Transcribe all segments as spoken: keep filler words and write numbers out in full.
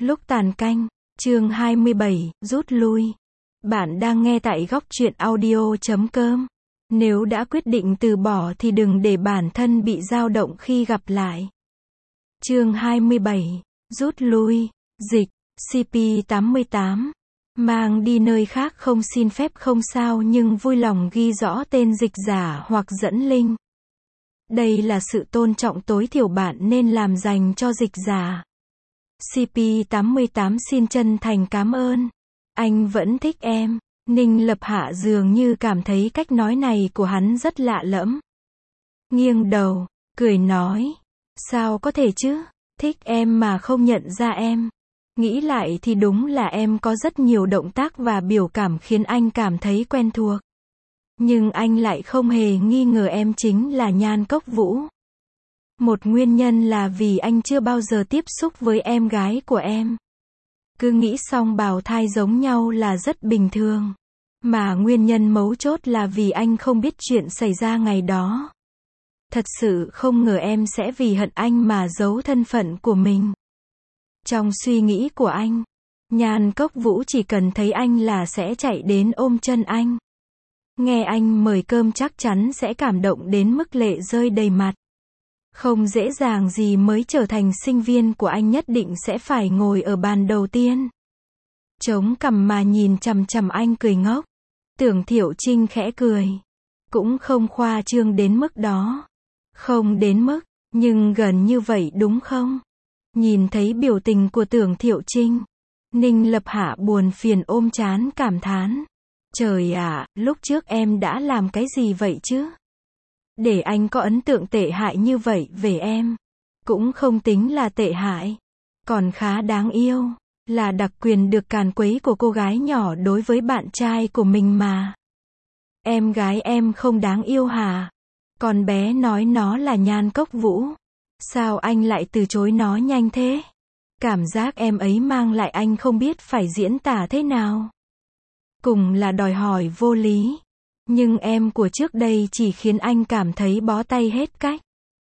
Lúc tàn canh, chương hai mươi bảy, rút lui. Bạn đang nghe tại góc truyện audio chấm com. Nếu đã quyết định từ bỏ thì đừng để bản thân bị dao động khi gặp lại. Chương hai mươi bảy, rút lui. Dịch, xê pê tám mươi tám. Mang đi nơi khác không xin phép không sao nhưng vui lòng ghi rõ tên dịch giả hoặc dẫn link. Đây là sự tôn trọng tối thiểu bạn nên làm dành cho dịch giả. xê pê tám mươi tám xin chân thành cảm ơn. Anh vẫn thích em. Ninh Lập Hạ dường như cảm thấy cách nói này của hắn rất lạ lẫm. Nghiêng đầu, cười nói. Sao có thể chứ? Thích em mà không nhận ra em. Nghĩ lại thì đúng là em có rất nhiều động tác và biểu cảm khiến anh cảm thấy quen thuộc. Nhưng anh lại không hề nghi ngờ em chính là Nhan Cốc Vũ. Một nguyên nhân là vì anh chưa bao giờ tiếp xúc với em gái của em. Cứ nghĩ song bào thai giống nhau là rất bình thường. Mà nguyên nhân mấu chốt là vì anh không biết chuyện xảy ra ngày đó. Thật sự không ngờ em sẽ vì hận anh mà giấu thân phận của mình. Trong suy nghĩ của anh, Nhan Cốc Vũ chỉ cần thấy anh là sẽ chạy đến ôm chân anh. Nghe anh mời cơm chắc chắn sẽ cảm động đến mức lệ rơi đầy mặt. Không dễ dàng gì mới trở thành sinh viên của anh, nhất định sẽ phải ngồi ở bàn đầu tiên. Chống cằm mà nhìn chằm chằm anh cười ngốc. Tưởng Thiệu Trinh khẽ cười. Cũng không khoa trương đến mức đó. Không đến mức, nhưng gần như vậy đúng không? Nhìn thấy biểu tình của Tưởng Thiệu Trinh, Ninh Lập Hạ buồn phiền ôm trán cảm thán. Trời ạ, lúc trước em đã làm cái gì vậy chứ? Để anh có ấn tượng tệ hại như vậy về em. Cũng không tính là tệ hại. Còn khá đáng yêu. Là đặc quyền được càn quấy của cô gái nhỏ đối với bạn trai của mình mà. Em gái em không đáng yêu hả? Con bé nói nó là Nhan Cốc Vũ. Sao anh lại từ chối nó nhanh thế? Cảm giác em ấy mang lại anh không biết phải diễn tả thế nào. Cùng là đòi hỏi vô lý. Nhưng em của trước đây chỉ khiến anh cảm thấy bó tay hết cách.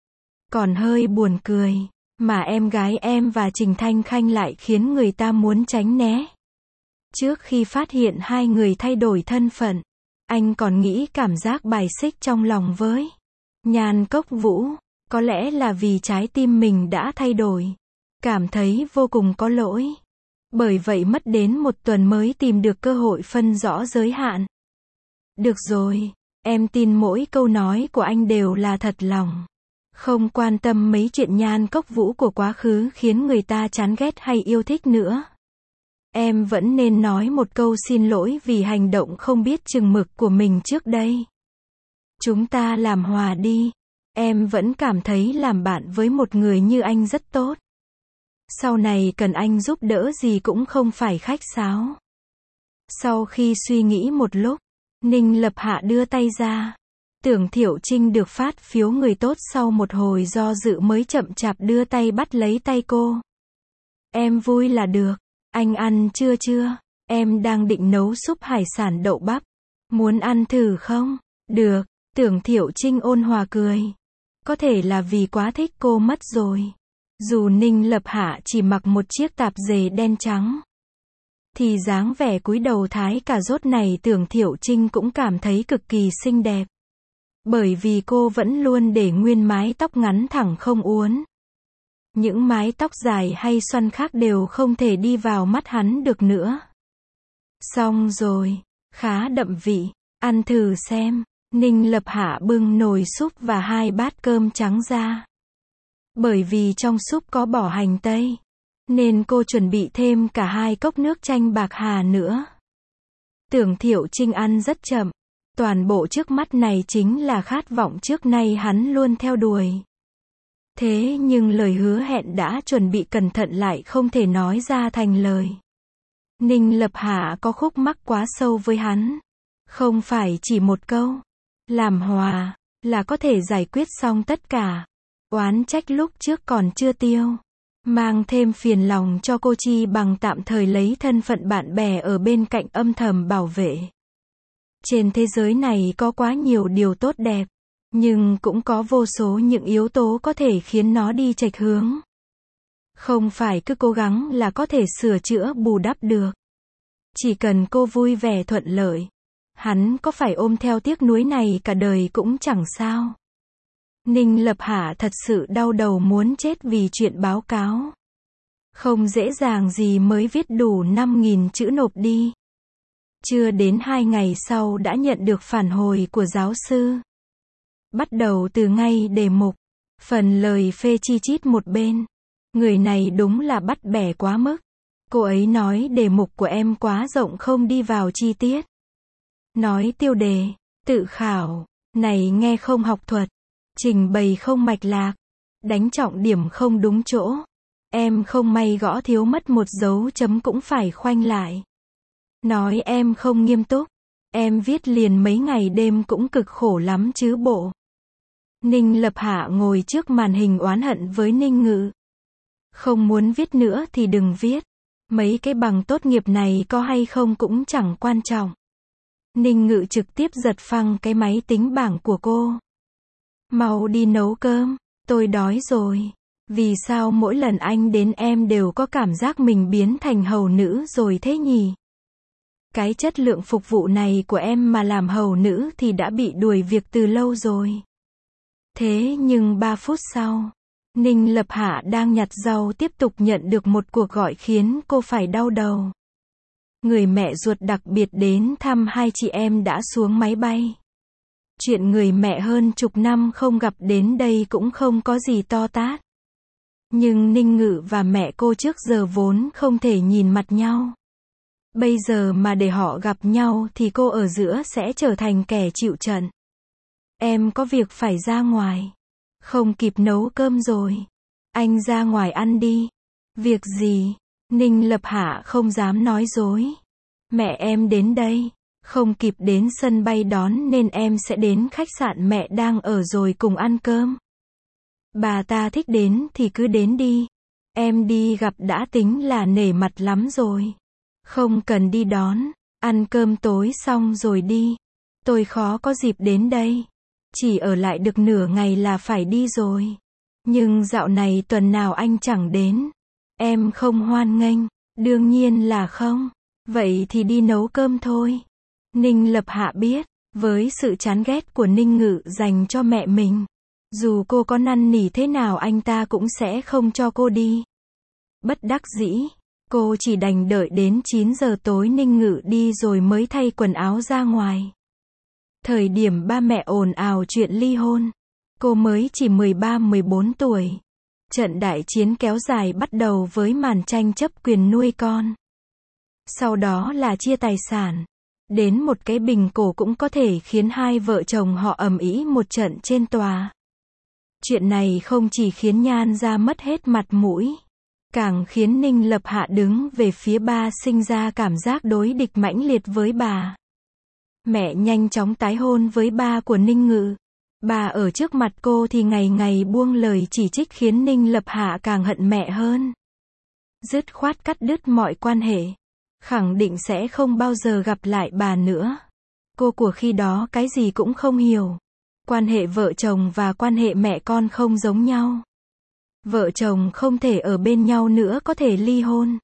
Còn hơi buồn cười. Mà em gái em và Trình Thanh Khanh lại khiến người ta muốn tránh né. Trước khi phát hiện hai người thay đổi thân phận, anh còn nghĩ cảm giác bài xích trong lòng với Nhan Cốc Vũ. Có lẽ là vì trái tim mình đã thay đổi. Cảm thấy vô cùng có lỗi. Bởi vậy mất đến một tuần mới tìm được cơ hội phân rõ giới hạn. Được rồi, em tin mỗi câu nói của anh đều là thật lòng. Không quan tâm mấy chuyện Nhan Cốc Vũ của quá khứ khiến người ta chán ghét hay yêu thích nữa. Em vẫn nên nói một câu xin lỗi vì hành động không biết chừng mực của mình trước đây. Chúng ta làm hòa đi. Em vẫn cảm thấy làm bạn với một người như anh rất tốt. Sau này cần anh giúp đỡ gì cũng không phải khách sáo. Sau khi suy nghĩ một lúc, Ninh Lập Hạ đưa tay ra. Tưởng Thiệu Trinh được phát phiếu người tốt sau một hồi do dự mới chậm chạp đưa tay bắt lấy tay cô. Em vui là được. Anh ăn chưa chưa? Em đang định nấu súp hải sản đậu bắp. Muốn ăn thử không? Được. Tưởng Thiệu Trinh ôn hòa cười. Có thể là vì quá thích cô mất rồi. Dù Ninh Lập Hạ chỉ mặc một chiếc tạp dề đen trắng, thì dáng vẻ cúi đầu thái cà rốt này Tưởng Thiệu Trinh cũng cảm thấy cực kỳ xinh đẹp. Bởi vì cô vẫn luôn để nguyên mái tóc ngắn thẳng không uốn. Những mái tóc dài hay xoăn khác đều không thể đi vào mắt hắn được nữa. Xong rồi, khá đậm vị, ăn thử xem. Ninh Lập Hạ bưng nồi súp và hai bát cơm trắng ra. Bởi vì trong súp có bỏ hành tây, nên cô chuẩn bị thêm cả hai cốc nước chanh bạc hà nữa. Tưởng Thiệu Trinh ăn rất chậm. Toàn bộ trước mắt này chính là khát vọng trước nay hắn luôn theo đuổi. Thế nhưng lời hứa hẹn đã chuẩn bị cẩn thận lại không thể nói ra thành lời. Ninh Lập Hạ có khúc mắc quá sâu với hắn. Không phải chỉ một câu. Làm hòa, là có thể giải quyết xong tất cả. Oán trách lúc trước còn chưa tiêu. Mang thêm phiền lòng cho cô chi bằng tạm thời lấy thân phận bạn bè ở bên cạnh âm thầm bảo vệ. Trên thế giới này có quá nhiều điều tốt đẹp, nhưng cũng có vô số những yếu tố có thể khiến nó đi chệch hướng. Không phải cứ cố gắng là có thể sửa chữa bù đắp được. Chỉ cần cô vui vẻ thuận lợi. Hắn có phải ôm theo tiếc nuối này cả đời cũng chẳng sao. Ninh Lập Hạ thật sự đau đầu muốn chết vì chuyện báo cáo. Không dễ dàng gì mới viết đủ năm nghìn chữ nộp đi. Chưa đến hai ngày sau đã nhận được phản hồi của giáo sư. Bắt đầu từ ngay đề mục. Phần lời phê chi chít một bên. Người này đúng là bắt bẻ quá mức. Cô ấy nói đề mục của em quá rộng không đi vào chi tiết. Nói tiêu đề, tự khảo, này nghe không học thuật. Trình bày không mạch lạc. Đánh trọng điểm không đúng chỗ. Em không may gõ thiếu mất một dấu chấm cũng phải khoanh lại. Nói em không nghiêm túc. Em viết liền mấy ngày đêm cũng cực khổ lắm chứ bộ. Ninh Lập Hạ ngồi trước màn hình oán hận với Ninh Ngự. Không muốn viết nữa thì đừng viết. Mấy cái bằng tốt nghiệp này có hay không cũng chẳng quan trọng. Ninh Ngự trực tiếp giật phăng cái máy tính bảng của cô. Mau đi nấu cơm, tôi đói rồi. Vì sao mỗi lần anh đến em đều có cảm giác mình biến thành hầu nữ rồi thế nhỉ? Cái chất lượng phục vụ này của em mà làm hầu nữ thì đã bị đuổi việc từ lâu rồi. Thế nhưng ba phút sau, Ninh Lập Hạ đang nhặt rau tiếp tục nhận được một cuộc gọi khiến cô phải đau đầu. Người mẹ ruột đặc biệt đến thăm hai chị em đã xuống máy bay. Chuyện người mẹ hơn chục năm không gặp đến đây cũng không có gì to tát. Nhưng Ninh Ngự và mẹ cô trước giờ vốn không thể nhìn mặt nhau. Bây giờ mà để họ gặp nhau thì cô ở giữa sẽ trở thành kẻ chịu trận. Em có việc phải ra ngoài. Không kịp nấu cơm rồi. Anh ra ngoài ăn đi. Việc gì? Ninh Lập Hạ không dám nói dối. Mẹ em đến đây. Không kịp đến sân bay đón nên em sẽ đến khách sạn mẹ đang ở rồi cùng ăn cơm. Bà ta thích đến thì cứ đến đi. Em đi gặp đã tính là nể mặt lắm rồi. Không cần đi đón. Ăn cơm tối xong rồi đi. Tôi khó có dịp đến đây. Chỉ ở lại được nửa ngày là phải đi rồi. Nhưng dạo này tuần nào anh chẳng đến. Em không hoan nghênh. Đương nhiên là không. Vậy thì đi nấu cơm thôi. Ninh Lập Hạ biết, với sự chán ghét của Ninh Ngự dành cho mẹ mình, dù cô có năn nỉ thế nào anh ta cũng sẽ không cho cô đi. Bất đắc dĩ, cô chỉ đành đợi đến chín giờ tối Ninh Ngự đi rồi mới thay quần áo ra ngoài. Thời điểm ba mẹ ồn ào chuyện ly hôn, cô mới chỉ mười ba mười bốn tuổi. Trận đại chiến kéo dài bắt đầu với màn tranh chấp quyền nuôi con. Sau đó là chia tài sản. Đến một cái bình cổ cũng có thể khiến hai vợ chồng họ ầm ĩ một trận trên tòa. Chuyện này không chỉ khiến Nhan Gia mất hết mặt mũi, càng khiến Ninh Lập Hạ đứng về phía ba sinh ra cảm giác đối địch mãnh liệt với bà. Mẹ nhanh chóng tái hôn với ba của Ninh Ngự. Bà ở trước mặt cô thì ngày ngày buông lời chỉ trích khiến Ninh Lập Hạ càng hận mẹ hơn. Dứt khoát cắt đứt mọi quan hệ. Khẳng định sẽ không bao giờ gặp lại bà nữa. Cô của khi đó cái gì cũng không hiểu. Quan hệ vợ chồng và quan hệ mẹ con không giống nhau. Vợ chồng không thể ở bên nhau nữa có thể ly hôn.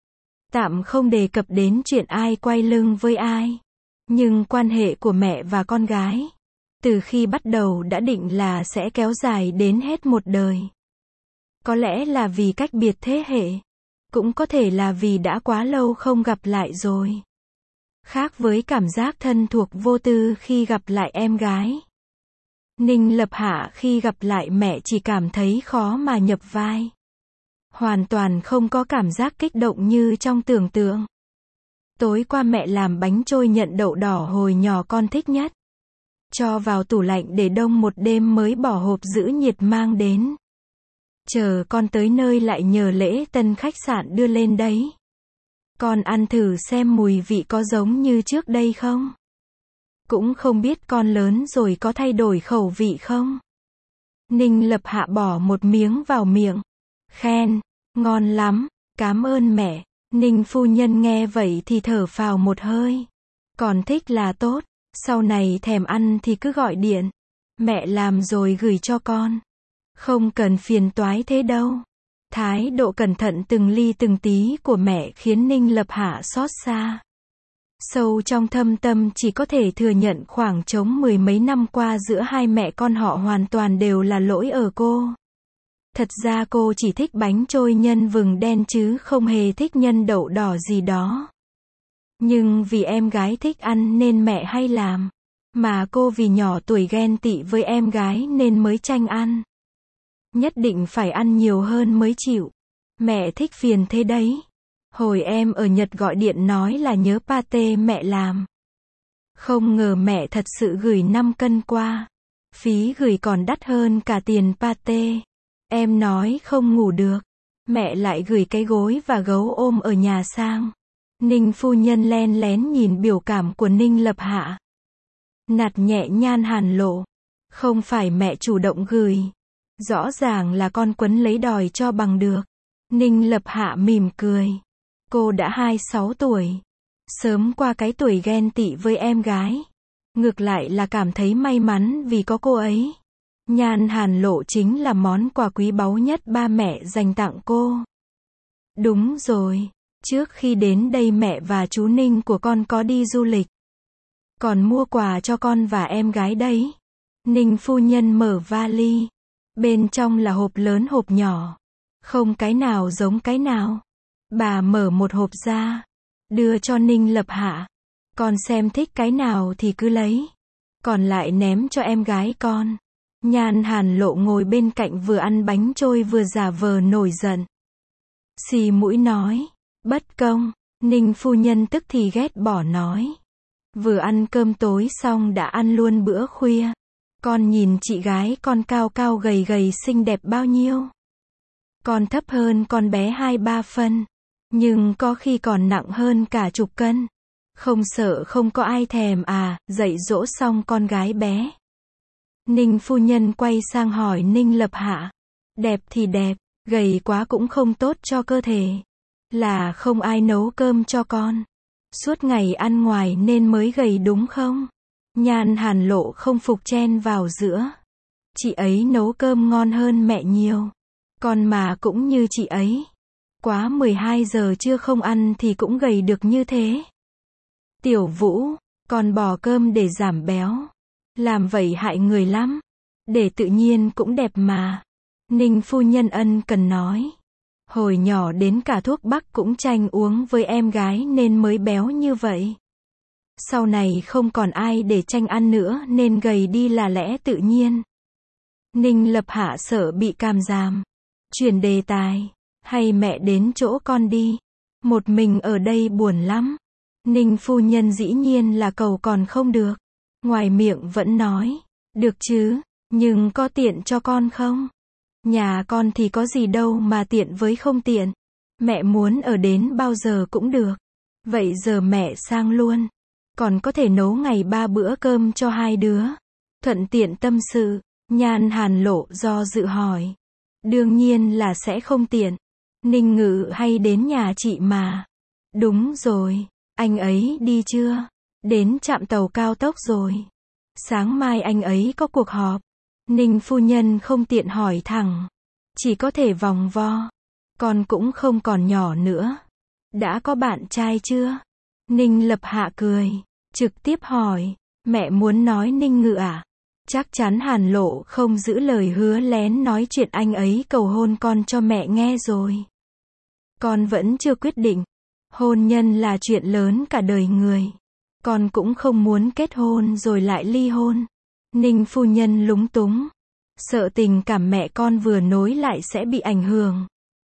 Tạm không đề cập đến chuyện ai quay lưng với ai. Nhưng quan hệ của mẹ và con gái, từ khi bắt đầu đã định là sẽ kéo dài đến hết một đời. Có lẽ là vì cách biệt thế hệ. Cũng có thể là vì đã quá lâu không gặp lại rồi. Khác với cảm giác thân thuộc vô tư khi gặp lại em gái. Ninh Lập Hạ khi gặp lại mẹ chỉ cảm thấy khó mà nhập vai. Hoàn toàn không có cảm giác kích động như trong tưởng tượng. Tối qua mẹ làm bánh trôi nhận đậu đỏ hồi nhỏ con thích nhất. Cho vào tủ lạnh để đông một đêm mới bỏ hộp giữ nhiệt mang đến. Chờ con tới nơi lại nhờ lễ tân khách sạn đưa lên đấy. Con ăn thử xem mùi vị có giống như trước đây không? Cũng không biết con lớn rồi có thay đổi khẩu vị không? Ninh Lập Hạ bỏ một miếng vào miệng. Khen, ngon lắm, cảm ơn mẹ. Ninh phu nhân nghe vậy thì thở phào một hơi. Còn thích là tốt, sau này thèm ăn thì cứ gọi điện. Mẹ làm rồi gửi cho con. Không cần phiền toái thế đâu. Thái độ cẩn thận từng ly từng tí của mẹ khiến Ninh Lập Hạ xót xa. Sâu trong thâm tâm chỉ có thể thừa nhận khoảng trống mười mấy năm qua giữa hai mẹ con họ hoàn toàn đều là lỗi ở cô. Thật ra cô chỉ thích bánh trôi nhân vừng đen chứ không hề thích nhân đậu đỏ gì đó. Nhưng vì em gái thích ăn nên mẹ hay làm. Mà cô vì nhỏ tuổi ghen tị với em gái nên mới tranh ăn. Nhất định phải ăn nhiều hơn mới chịu. Mẹ thích phiền thế đấy. Hồi em ở Nhật gọi điện nói là nhớ pate mẹ làm. Không ngờ mẹ thật sự gửi năm cân qua. Phí gửi còn đắt hơn cả tiền pate. Em nói không ngủ được. Mẹ lại gửi cái gối và gấu ôm ở nhà sang. Ninh phu nhân len lén nhìn biểu cảm của Ninh Lập Hạ. Nạt nhẹ Nhan Hàn Lộ. Không phải mẹ chủ động gửi. Rõ ràng là con quấn lấy đòi cho bằng được. Ninh Lập Hạ mỉm cười. Cô đã hai mươi sáu tuổi. Sớm qua cái tuổi ghen tị với em gái. Ngược lại là cảm thấy may mắn vì có cô ấy. Nhan Hàn Lộ chính là món quà quý báu nhất ba mẹ dành tặng cô. Đúng rồi. Trước khi đến đây mẹ và chú Ninh của con có đi du lịch. Còn mua quà cho con và em gái đấy. Ninh phu nhân mở vali. Bên trong là hộp lớn hộp nhỏ. Không cái nào giống cái nào. Bà mở một hộp ra. Đưa cho Ninh Lập Hạ. Con xem thích cái nào thì cứ lấy. Còn lại ném cho em gái con. Nhan Hàn Lộ ngồi bên cạnh vừa ăn bánh trôi vừa giả vờ nổi giận. Xì mũi nói. Bất công. Ninh phu nhân tức thì ghét bỏ nói. Vừa ăn cơm tối xong đã ăn luôn bữa khuya. Con nhìn chị gái con cao cao gầy gầy xinh đẹp bao nhiêu. Con thấp hơn con bé hai ba phân. Nhưng có khi còn nặng hơn cả chục cân. Không sợ không có ai thèm à, dạy dỗ xong con gái bé. Ninh phu nhân quay sang hỏi Ninh Lập Hạ. Đẹp thì đẹp, gầy quá cũng không tốt cho cơ thể. Là không ai nấu cơm cho con. Suốt ngày ăn ngoài nên mới gầy đúng không? Nhan Hàn Lộ không phục chen vào giữa. Chị ấy nấu cơm ngon hơn mẹ nhiều. Con mà cũng như chị ấy. Quá mười hai giờ trưa không ăn thì cũng gầy được như thế. Tiểu Vũ, con bỏ cơm để giảm béo. Làm vậy hại người lắm. Để tự nhiên cũng đẹp mà. Ninh phu nhân ân cần nói. Hồi nhỏ đến cả thuốc bắc cũng tranh uống với em gái nên mới béo như vậy. Sau này không còn ai để tranh ăn nữa nên gầy đi là lẽ tự nhiên. Ninh Lập Hạ sợ bị càm giảm. Chuyển đề tài. Hay mẹ đến chỗ con đi. Một mình ở đây buồn lắm. Ninh phu nhân dĩ nhiên là cầu còn không được. Ngoài miệng vẫn nói. Được chứ, nhưng có tiện cho con không? Nhà con thì có gì đâu mà tiện với không tiện. Mẹ muốn ở đến bao giờ cũng được. Vậy giờ mẹ sang luôn. Còn có thể nấu ngày ba bữa cơm cho hai đứa. Thuận tiện tâm sự. Nhan Hàn Lộ do dự hỏi. Đương nhiên là sẽ không tiện. Ninh Ngự hay đến nhà chị mà. Đúng rồi. Anh ấy đi chưa? Đến trạm tàu cao tốc rồi. Sáng mai anh ấy có cuộc họp. Ninh phu nhân không tiện hỏi thẳng. Chỉ có thể vòng vo. Con cũng không còn nhỏ nữa. Đã có bạn trai chưa? Ninh Lập Hạ cười. Trực tiếp hỏi. Mẹ muốn nói Ninh Ngự à? Chắc chắn Hàn Lộ không giữ lời hứa lén nói chuyện anh ấy cầu hôn con cho mẹ nghe rồi. Con vẫn chưa quyết định. Hôn nhân là chuyện lớn cả đời người. Con cũng không muốn kết hôn rồi lại ly hôn. Ninh phu nhân lúng túng. Sợ tình cảm mẹ con vừa nối lại sẽ bị ảnh hưởng.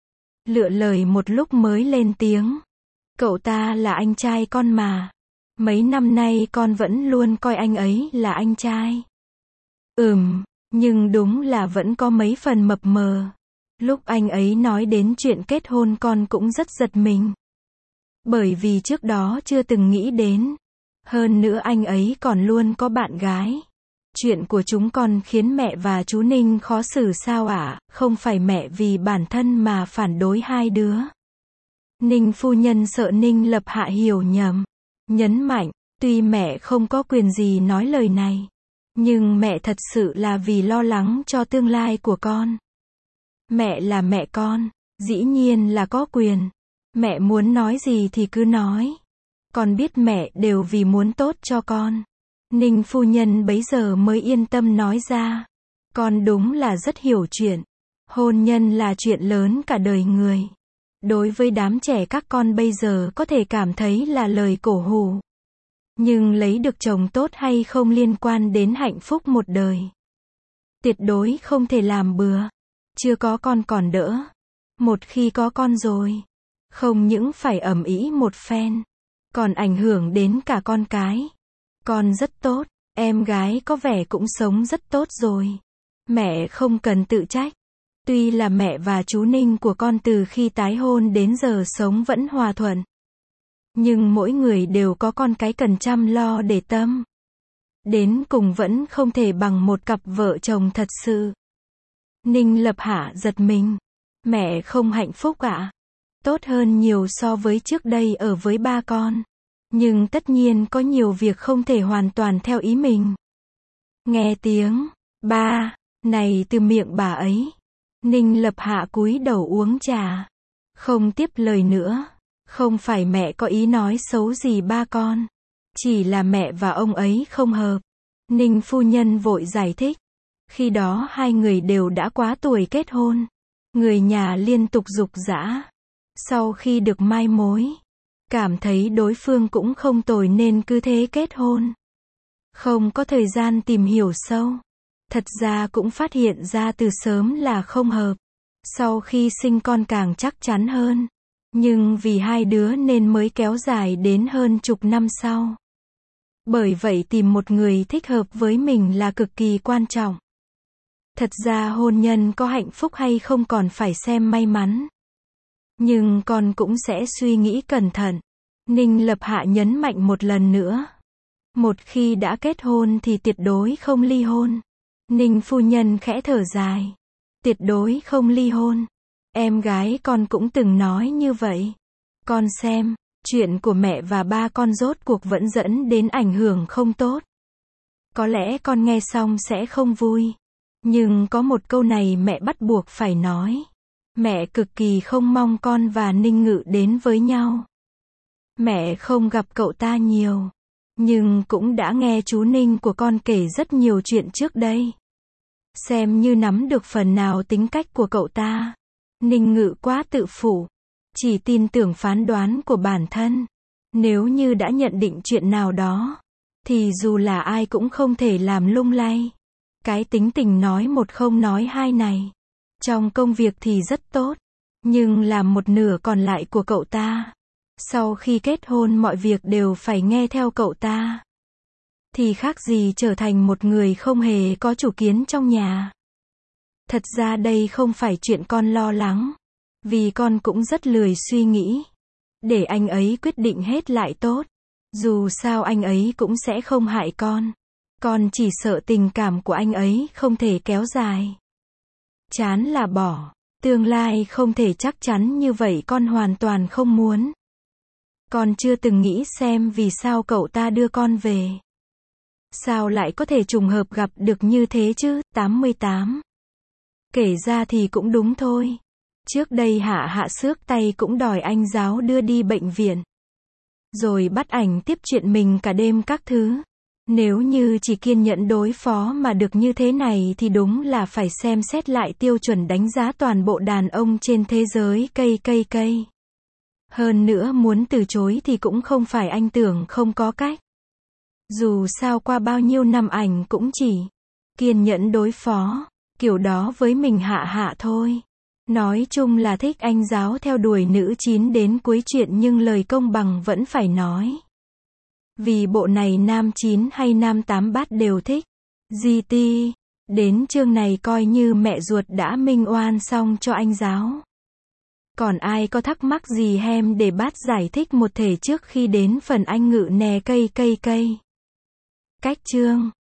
Lựa lời một lúc mới lên tiếng. Cậu ta là anh trai con mà. Mấy năm nay con vẫn luôn coi anh ấy là anh trai. Ừm, nhưng đúng là vẫn có mấy phần mập mờ. Lúc anh ấy nói đến chuyện kết hôn con cũng rất giật mình. Bởi vì trước đó chưa từng nghĩ đến. Hơn nữa anh ấy còn luôn có bạn gái. Chuyện của chúng con khiến mẹ và chú Ninh khó xử sao ạ? Không phải mẹ vì bản thân mà phản đối hai đứa. Ninh phu nhân sợ Ninh Lập Hạ hiểu nhầm. Nhấn mạnh, tuy mẹ không có quyền gì nói lời này. Nhưng mẹ thật sự là vì lo lắng cho tương lai của con. Mẹ là mẹ con. Dĩ nhiên là có quyền. Mẹ muốn nói gì thì cứ nói. Con biết mẹ đều vì muốn tốt cho con. Ninh phu nhân bấy giờ mới yên tâm nói ra. Con đúng là rất hiểu chuyện. Hôn nhân là chuyện lớn cả đời người. Đối với đám trẻ các con bây giờ có thể cảm thấy là lời cổ hủ. Nhưng lấy được chồng tốt hay không liên quan đến hạnh phúc một đời. Tuyệt đối không thể làm bừa. Chưa có con còn đỡ. Một khi có con rồi, không những phải ầm ĩ một phen, còn ảnh hưởng đến cả con cái. Con rất tốt, em gái có vẻ cũng sống rất tốt rồi. Mẹ không cần tự trách. Tuy là mẹ và chú Ninh của con từ khi tái hôn đến giờ sống vẫn hòa thuận. Nhưng mỗi người đều có con cái cần chăm lo để tâm. Đến cùng vẫn không thể bằng một cặp vợ chồng thật sự. Ninh Lập Hạ giật mình. Mẹ không hạnh phúc ạ? À? Tốt hơn nhiều so với trước đây ở với ba con. Nhưng tất nhiên có nhiều việc không thể hoàn toàn theo ý mình. Nghe tiếng ba này từ miệng bà ấy. Ninh Lập Hạ cúi đầu uống trà. Không tiếp lời nữa. Không phải mẹ có ý nói xấu gì ba con. Chỉ là mẹ và ông ấy không hợp. Ninh phu nhân vội giải thích. Khi đó hai người đều đã quá tuổi kết hôn. Người nhà liên tục giục giã. Sau khi được mai mối, cảm thấy đối phương cũng không tồi nên cứ thế kết hôn. Không có thời gian tìm hiểu sâu. Thật ra cũng phát hiện ra từ sớm là không hợp. Sau khi sinh con càng chắc chắn hơn. Nhưng vì hai đứa nên mới kéo dài đến hơn chục năm sau. Bởi vậy tìm một người thích hợp với mình là cực kỳ quan trọng. Thật ra hôn nhân có hạnh phúc hay không còn phải xem may mắn. Nhưng con cũng sẽ suy nghĩ cẩn thận. Ninh Lập Hạ nhấn mạnh một lần nữa. Một khi đã kết hôn thì tuyệt đối không ly hôn. Ninh phu nhân khẽ thở dài. Tuyệt đối không ly hôn. Em gái con cũng từng nói như vậy. Con xem, chuyện của mẹ và ba con rốt cuộc vẫn dẫn đến ảnh hưởng không tốt. Có lẽ con nghe xong sẽ không vui. Nhưng có một câu này mẹ bắt buộc phải nói. Mẹ cực kỳ không mong con và Ninh Ngự đến với nhau. Mẹ không gặp cậu ta nhiều. Nhưng cũng đã nghe chú Ninh của con kể rất nhiều chuyện trước đây. Xem như nắm được phần nào tính cách của cậu ta. Ninh Ngự quá tự phụ. Chỉ tin tưởng phán đoán của bản thân. Nếu như đã nhận định chuyện nào đó, thì dù là ai cũng không thể làm lung lay. Cái tính tình nói một không nói hai này. Trong công việc thì rất tốt. Nhưng làm một nửa còn lại của cậu ta. Sau khi kết hôn mọi việc đều phải nghe theo cậu ta. Thì khác gì trở thành một người không hề có chủ kiến trong nhà. Thật ra đây không phải chuyện con lo lắng. Vì con cũng rất lười suy nghĩ. Để anh ấy quyết định hết lại tốt. Dù sao anh ấy cũng sẽ không hại con. Con chỉ sợ tình cảm của anh ấy không thể kéo dài. Chán là bỏ. Tương lai không thể chắc chắn như vậy con hoàn toàn không muốn. Con chưa từng nghĩ xem vì sao cậu ta đưa con về. Sao lại có thể trùng hợp gặp được như thế chứ? tám mươi tám. Kể ra thì cũng đúng thôi. Trước đây Hạ Hạ xước tay cũng đòi anh giáo đưa đi bệnh viện. Rồi bắt ảnh tiếp chuyện mình cả đêm các thứ. Nếu như chỉ kiên nhẫn đối phó mà được như thế này thì đúng là phải xem xét lại tiêu chuẩn đánh giá toàn bộ đàn ông trên thế giới cây cây cây. Hơn nữa muốn từ chối thì cũng không phải anh tưởng không có cách. Dù sao qua bao nhiêu năm ảnh cũng chỉ kiên nhẫn đối phó, kiểu đó với mình Hạ Hạ thôi. Nói chung là thích anh giáo theo đuổi nữ chín đến cuối chuyện nhưng lời công bằng vẫn phải nói. Vì bộ này nam chín hay nam tám bát đều thích. giê tê, đến chương này coi như mẹ ruột đã minh oan xong cho anh giáo. Còn ai có thắc mắc gì hem để bát giải thích một thể trước khi đến phần anh Ngự nè cây cây cây. Cách chương